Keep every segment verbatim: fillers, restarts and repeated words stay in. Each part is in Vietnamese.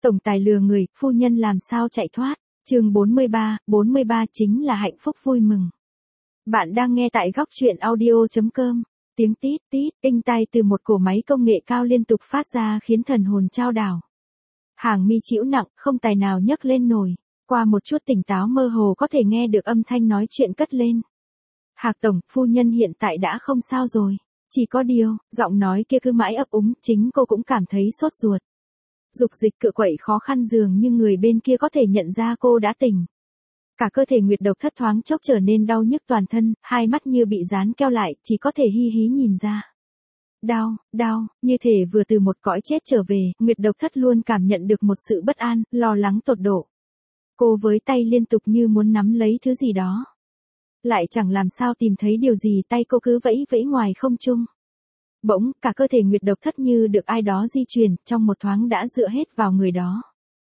Tổng tài lừa người, phu nhân làm sao chạy thoát. Chương bốn mươi ba, bốn mươi ba chính là hạnh phúc vui mừng. Bạn đang nghe tại góc truyện audio chấm com. Tiếng tít tít, inh tai từ một cổ máy công nghệ cao liên tục phát ra khiến thần hồn chao đảo. Hàng mi chịu nặng, không tài nào nhấc lên nổi. Qua một chút tỉnh táo mơ hồ có thể nghe được âm thanh nói chuyện cất lên. Hạc tổng, phu nhân hiện tại đã không sao rồi. Chỉ có điều, giọng nói kia cứ mãi ấp úng, chính cô cũng cảm thấy sốt ruột. Dục dịch cựa quậy khó khăn dường như người bên kia có thể nhận ra cô đã tỉnh. Cả cơ thể Nguyệt Độc Thất thoáng chốc trở nên đau nhức toàn thân, hai mắt như bị dán keo lại, chỉ có thể hi hí nhìn ra. Đau, đau, như thể vừa từ một cõi chết trở về, Nguyệt Độc Thất luôn cảm nhận được một sự bất an, lo lắng tột độ. Cô với tay liên tục như muốn nắm lấy thứ gì đó. Lại chẳng làm sao tìm thấy điều gì, tay cô cứ vẫy vẫy ngoài không trung. Bỗng, cả cơ thể Nguyệt Độc Thất như được ai đó di chuyển, trong một thoáng đã dựa hết vào người đó.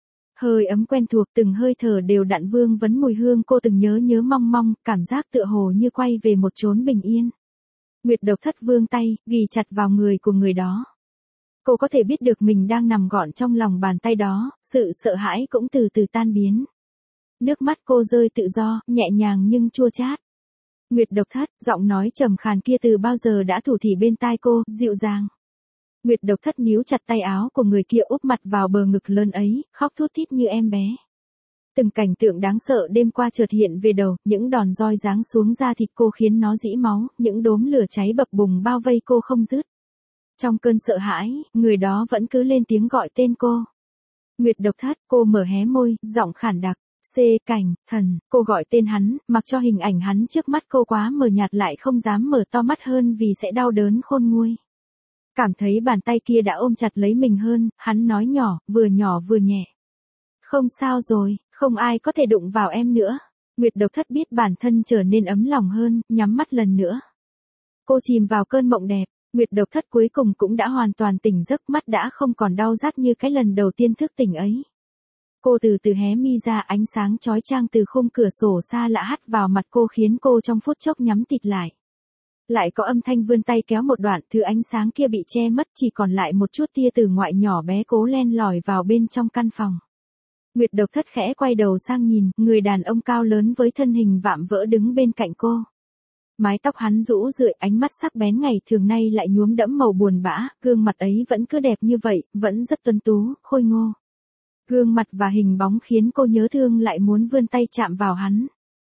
Hơi ấm quen thuộc, từng hơi thở đều đặn vương vấn mùi hương cô từng nhớ nhớ mong mong, cảm giác tựa hồ như quay về một chốn bình yên. Nguyệt Độc Thất vươn tay, ghì chặt vào người của người đó. Cô có thể biết được mình đang nằm gọn trong lòng bàn tay đó, sự sợ hãi cũng từ từ tan biến. Nước mắt cô rơi tự do, nhẹ nhàng nhưng chua chát. Nguyệt Độc Thất, giọng nói trầm khàn kia từ bao giờ đã thủ thỉ bên tai cô, dịu dàng. Nguyệt Độc Thất níu chặt tay áo của người kia úp mặt vào bờ ngực lớn ấy, khóc thút thít như em bé. Từng cảnh tượng đáng sợ đêm qua chợt hiện về đầu, những đòn roi giáng xuống da thịt cô khiến nó rỉ máu, những đốm lửa cháy bập bùng bao vây cô không dứt. Trong cơn sợ hãi, người đó vẫn cứ lên tiếng gọi tên cô. Nguyệt Độc Thất, cô mở hé môi, giọng khản đặc. C. Cảnh, thần, cô gọi tên hắn, mặc cho hình ảnh hắn trước mắt cô quá mờ nhạt lại không dám mở to mắt hơn vì sẽ đau đớn khôn nguôi. Cảm thấy bàn tay kia đã ôm chặt lấy mình hơn, hắn nói nhỏ, vừa nhỏ vừa nhẹ. Không sao rồi, không ai có thể đụng vào em nữa. Nguyệt Độc Thất biết bản thân trở nên ấm lòng hơn, nhắm mắt lần nữa. Cô chìm vào cơn mộng đẹp, Nguyệt Độc Thất cuối cùng cũng đã hoàn toàn tỉnh giấc, mắt đã không còn đau rát như cái lần đầu tiên thức tỉnh ấy. Cô từ từ hé mi ra, ánh sáng chói chang từ khung cửa sổ xa lạ hắt vào mặt cô khiến cô trong phút chốc nhắm tịt lại. Lại có âm thanh vươn tay kéo một đoạn, thứ ánh sáng kia bị che mất, chỉ còn lại một chút tia từ ngoại nhỏ bé cố len lỏi vào bên trong căn phòng. Nguyệt Độc Thất khẽ quay đầu sang nhìn, người đàn ông cao lớn với thân hình vạm vỡ đứng bên cạnh cô. Mái tóc hắn rũ rượi, ánh mắt sắc bén ngày thường nay lại nhuốm đẫm màu buồn bã, gương mặt ấy vẫn cứ đẹp như vậy, vẫn rất tuấn tú, khôi ngô. Gương mặt và hình bóng khiến cô nhớ thương lại muốn vươn tay chạm vào hắn.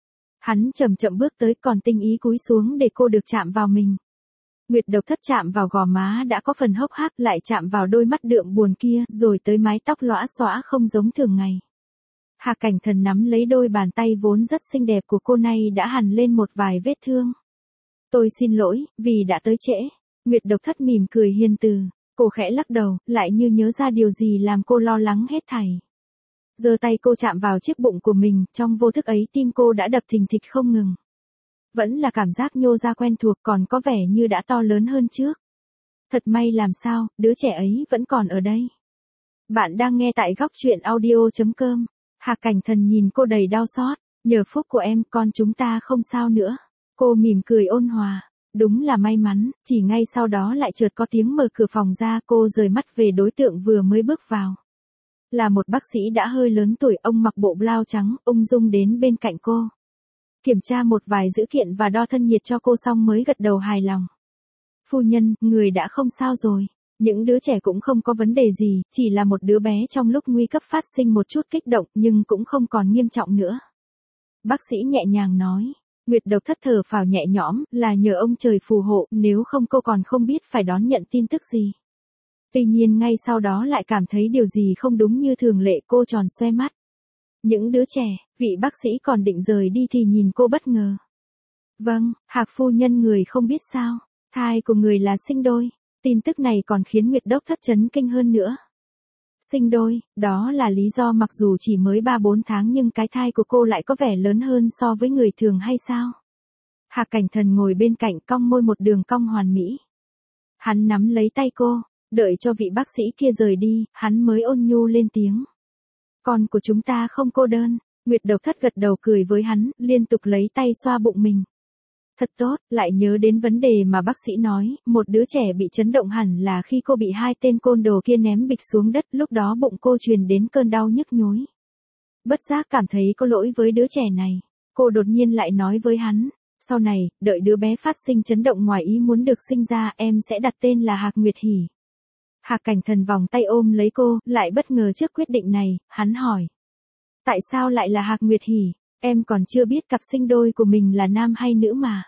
Hắn chậm chậm bước tới còn tinh ý cúi xuống để cô được chạm vào mình. Nguyệt Độc Thất chạm vào gò má đã có phần hốc hác, lại chạm vào đôi mắt đượm buồn kia, rồi tới mái tóc lõa xõa không giống thường ngày. Hạc Cảnh Thần nắm lấy đôi bàn tay vốn rất xinh đẹp của cô nay đã hằn lên một vài vết thương. Tôi xin lỗi, vì đã tới trễ. Nguyệt Độc Thất mỉm cười hiền từ. Cô khẽ lắc đầu, lại như nhớ ra điều gì làm cô lo lắng hết thảy. Giơ tay cô chạm vào chiếc bụng của mình, trong vô thức ấy tim cô đã đập thình thịch không ngừng. Vẫn là cảm giác nhô ra quen thuộc, còn có vẻ như đã to lớn hơn trước. Thật may làm sao, đứa trẻ ấy vẫn còn ở đây. Bạn đang nghe tại góc truyện audio chấm com. Hạc Cảnh Thần nhìn cô đầy đau xót. Nhờ phúc của em, con chúng ta không sao nữa. Cô mỉm cười ôn hòa. Đúng là may mắn, chỉ ngay sau đó lại chợt có tiếng mở cửa phòng ra, cô rời mắt về đối tượng vừa mới bước vào. Là một bác sĩ đã hơi lớn tuổi, ông mặc bộ blau trắng, ung dung đến bên cạnh cô. Kiểm tra một vài dữ kiện và đo thân nhiệt cho cô xong mới gật đầu hài lòng. Phu nhân, người đã không sao rồi. Những đứa trẻ cũng không có vấn đề gì, chỉ là một đứa bé trong lúc nguy cấp phát sinh một chút kích động nhưng cũng không còn nghiêm trọng nữa. Bác sĩ nhẹ nhàng nói. Nguyệt Độc Thất thở phào nhẹ nhõm, là nhờ ông trời phù hộ, nếu không cô còn không biết phải đón nhận tin tức gì. Tuy nhiên ngay sau đó lại cảm thấy điều gì không đúng như thường lệ, cô tròn xoe mắt. Những đứa trẻ, vị bác sĩ còn định rời đi thì nhìn cô bất ngờ. Vâng, Hạc phu nhân, người không biết sao, thai của người là sinh đôi. Tin tức này còn khiến Nguyệt Độc Thất chấn kinh hơn nữa. Sinh đôi, đó là lý do mặc dù chỉ mới ba bốn tháng nhưng cái thai của cô lại có vẻ lớn hơn so với người thường hay sao? Hạc Cảnh Thần ngồi bên cạnh cong môi một đường cong hoàn mỹ. Hắn nắm lấy tay cô, đợi cho vị bác sĩ kia rời đi, hắn mới ôn nhu lên tiếng. Con của chúng ta không cô đơn. Nguyệt Độc Thất gật đầu cười với hắn, liên tục lấy tay xoa bụng mình. Thật tốt, lại nhớ đến vấn đề mà bác sĩ nói, một đứa trẻ bị chấn động hẳn là khi cô bị hai tên côn đồ kia ném bịch xuống đất, lúc đó bụng cô truyền đến cơn đau nhức nhối. Bất giác cảm thấy có lỗi với đứa trẻ này, cô đột nhiên lại nói với hắn, sau này, đợi đứa bé phát sinh chấn động ngoài ý muốn được sinh ra, em sẽ đặt tên là Hạc Nguyệt Hỉ. Hạc Cảnh Thần vòng tay ôm lấy cô, lại bất ngờ trước quyết định này, hắn hỏi. Tại sao lại là Hạc Nguyệt Hỉ? Em còn chưa biết cặp sinh đôi của mình là nam hay nữ mà.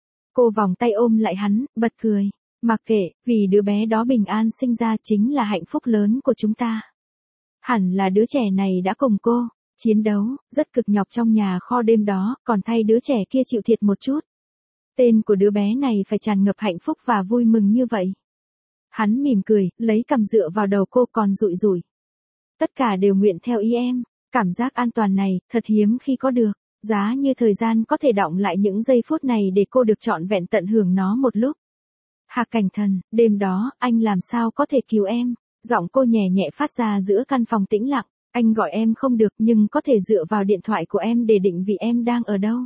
Cô vòng tay ôm lại hắn, bật cười. Mặc kệ, vì đứa bé đó bình an sinh ra chính là hạnh phúc lớn của chúng ta. Hẳn là đứa trẻ này đã cùng cô chiến đấu, rất cực nhọc trong nhà kho đêm đó, còn thay đứa trẻ kia chịu thiệt một chút. Tên của đứa bé này phải tràn ngập hạnh phúc và vui mừng như vậy. Hắn mỉm cười, lấy cằm dựa vào đầu cô còn rụi rụi. Tất cả đều nguyện theo ý em. Cảm giác an toàn này, thật hiếm khi có được. Giá như thời gian có thể đọng lại những giây phút này để cô được trọn vẹn tận hưởng nó một lúc. Hạc Cảnh Thần, đêm đó, anh làm sao có thể cứu em? Giọng cô nhẹ nhẹ phát ra giữa căn phòng tĩnh lặng. Anh gọi em không được nhưng có thể dựa vào điện thoại của em để định vị em đang ở đâu.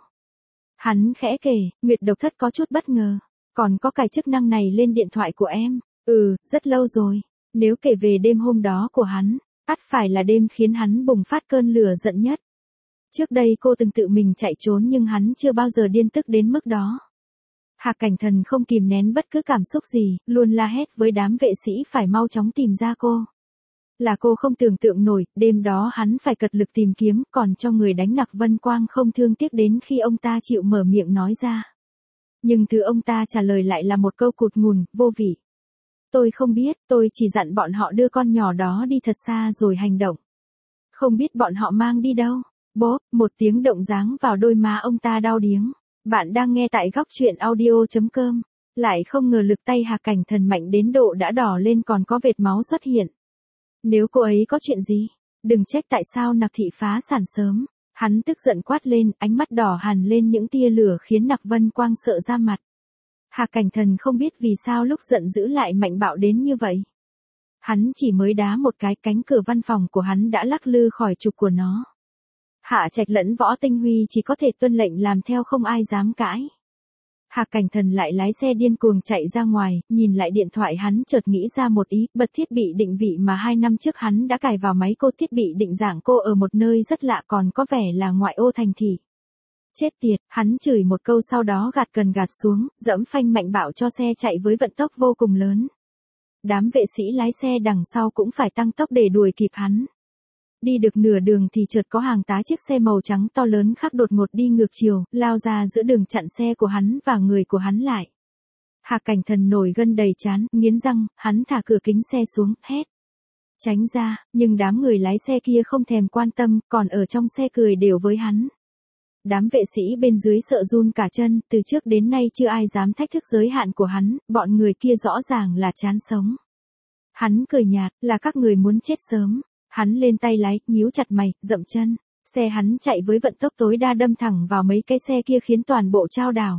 Hắn khẽ kể, Nguyệt Độc Thất có chút bất ngờ. Còn có cài chức năng này lên điện thoại của em. Ừ, rất lâu rồi. Nếu kể về đêm hôm đó của hắn, ắt phải là đêm khiến hắn bùng phát cơn lửa giận nhất. Trước đây cô từng tự mình chạy trốn nhưng hắn chưa bao giờ điên tức đến mức đó. Hạc Cảnh Thần không kìm nén bất cứ cảm xúc gì, luôn la hét với đám vệ sĩ phải mau chóng tìm ra cô. Là cô không tưởng tượng nổi, đêm đó hắn phải cật lực tìm kiếm, còn cho người đánh Nặc Vân Quang không thương tiếc đến khi ông ta chịu mở miệng nói ra. Nhưng thứ ông ta trả lời lại là một câu cụt ngùn, vô vị. Tôi không biết, tôi chỉ dặn bọn họ đưa con nhỏ đó đi thật xa rồi hành động. Không biết bọn họ mang đi đâu. Bốp, một tiếng động giáng vào đôi má ông ta đau điếng. Bạn đang nghe tại góc truyện audio chấm com. Lại không ngờ lực tay Hạc Cảnh Thần mạnh đến độ đã đỏ lên còn có vệt máu xuất hiện. Nếu cô ấy có chuyện gì, đừng trách tại sao Nặc Thị phá sản sớm. Hắn tức giận quát lên, ánh mắt đỏ hằn lên những tia lửa khiến Nặc Vân Quang sợ ra mặt. Hạc Cảnh Thần không biết vì sao lúc giận dữ lại mạnh bạo đến như vậy. Hắn chỉ mới đá một cái, cánh cửa văn phòng của hắn đã lắc lư khỏi trục của nó. Hạ Trạch lẫn Võ Tinh Huy chỉ có thể tuân lệnh làm theo, không ai dám cãi. Hạc Cảnh Thần lại lái xe điên cuồng chạy ra ngoài, nhìn lại điện thoại hắn chợt nghĩ ra một ý, bật thiết bị định vị mà hai năm trước hắn đã cài vào máy cô, thiết bị định dạng cô ở một nơi rất lạ còn có vẻ là ngoại ô thành thị. Chết tiệt, hắn chửi một câu sau đó gạt cần gạt xuống, dẫm phanh mạnh bạo cho xe chạy với vận tốc vô cùng lớn. Đám vệ sĩ lái xe đằng sau cũng phải tăng tốc để đuổi kịp hắn. Đi được nửa đường thì chợt có hàng tá chiếc xe màu trắng to lớn khác đột ngột đi ngược chiều, lao ra giữa đường chặn xe của hắn và người của hắn lại. Hạc Cảnh Thần nổi gân đầy trán, nghiến răng, hắn thả cửa kính xe xuống, hét. Tránh ra, nhưng đám người lái xe kia không thèm quan tâm, còn ở trong xe cười đều với hắn. Đám vệ sĩ bên dưới sợ run cả chân, từ trước đến nay chưa ai dám thách thức giới hạn của hắn, bọn người kia rõ ràng là chán sống. Hắn cười nhạt, là các người muốn chết sớm. Hắn lên tay lái, nhíu chặt mày, dậm chân. Xe hắn chạy với vận tốc tối đa đâm thẳng vào mấy cái xe kia khiến toàn bộ chao đảo.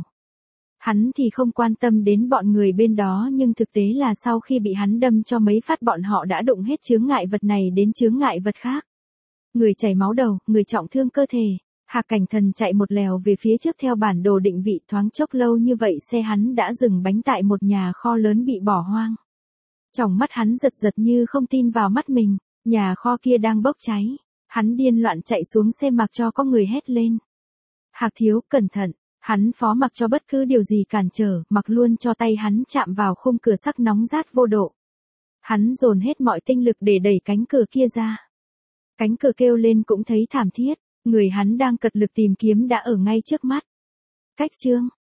Hắn thì không quan tâm đến bọn người bên đó nhưng thực tế là sau khi bị hắn đâm cho mấy phát bọn họ đã đụng hết chướng ngại vật này đến chướng ngại vật khác. Người chảy máu đầu, người trọng thương cơ thể. Hạc Cảnh Thần chạy một lèo về phía trước theo bản đồ định vị, thoáng chốc lâu như vậy xe hắn đã dừng bánh tại một nhà kho lớn bị bỏ hoang. Tròng mắt hắn giật giật như không tin vào mắt mình, nhà kho kia đang bốc cháy. Hắn điên loạn chạy xuống xe mặc cho có người hét lên. Hạc thiếu, cẩn thận, hắn phó mặc cho bất cứ điều gì cản trở, mặc luôn cho tay hắn chạm vào khung cửa sắt nóng rát vô độ. Hắn dồn hết mọi tinh lực để đẩy cánh cửa kia ra. Cánh cửa kêu lên cũng thấy thảm thiết. Người hắn đang cật lực tìm kiếm đã ở ngay trước mắt. Cách chương